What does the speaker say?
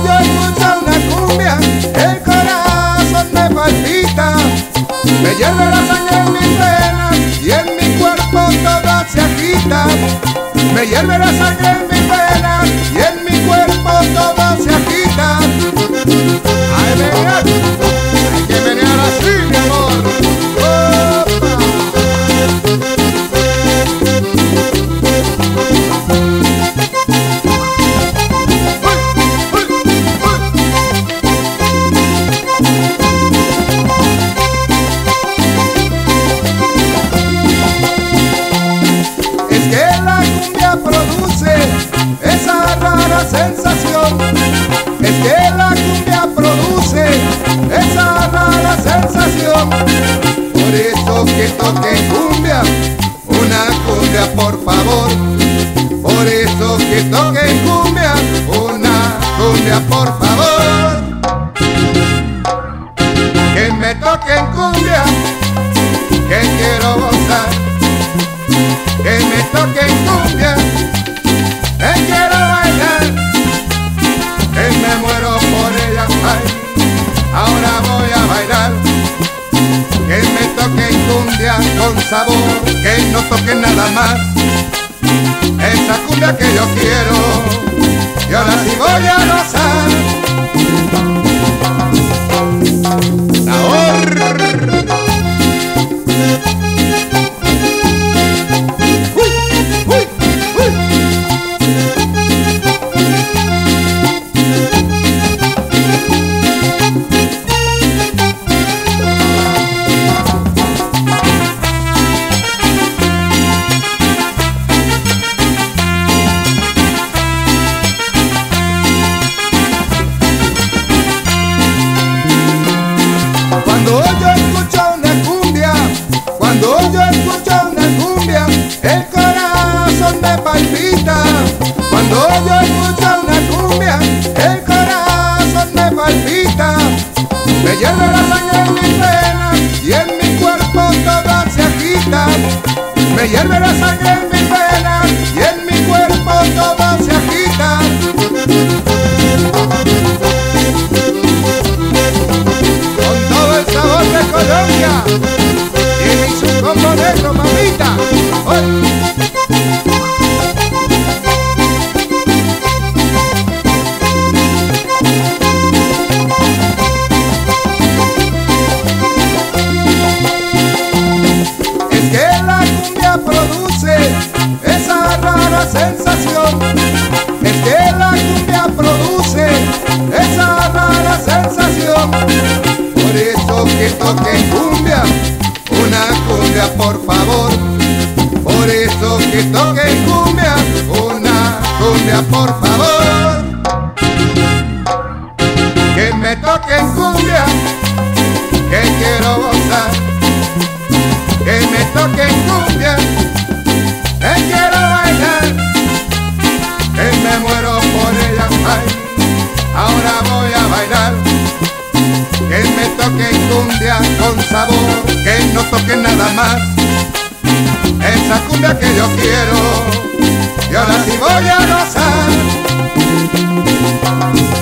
yo escucho una cumbia, el corazón me palpita, me hierve la sangre en mis venas y en mi cuerpo todo se agita. Me hierve la sangre en mis venas y en mi cuerpo todo se agita. Ay, menear, hay que menear así, mi amor. Es que la cumbia produce esa rara sensación. Es que la cumbia produce esa rara sensación. Por eso que toquen cumbia, una cumbia por favor. Por eso que toquen cumbia, una cumbia por favor. Que me toquen cumbia, que quiero gozar. Que me toquen cumbia, que quiero bailar, que me muero por ella, ay, ahora voy a bailar. Que me toquen cumbia con sabor, que no toquen nada más, esa cumbia que yo quiero, y ahora sí voy a gozar. Cuando yo escucho una cumbia, cuando yo escucho una cumbia, el corazón me palpita. Cuando yo escucho una cumbia, el corazón me palpita. Me hierve la sangre en mis venas y en mi cuerpo todo se agita. Me hierve la sangre en mis venas y en mi cuerpo todo se agita. De Colombia, tiene su combo negro, mamita. ¡Oy! Es que la cumbia produce esa rara sensación. Es que la cumbia produce esa rara sensación. Por eso que toquen cumbia, una cumbia por favor. Por eso que toquen cumbia, una cumbia por favor. Que me toquen cumbia, que quiero gozar. Que me toquen cumbia, que quiero bailar. Que me muero por ella, ay, ahora voy a bailar. Que me toquen cumbia con sabor, que no toquen nada más, esa cumbia que yo quiero, y ahora sí voy a gozar.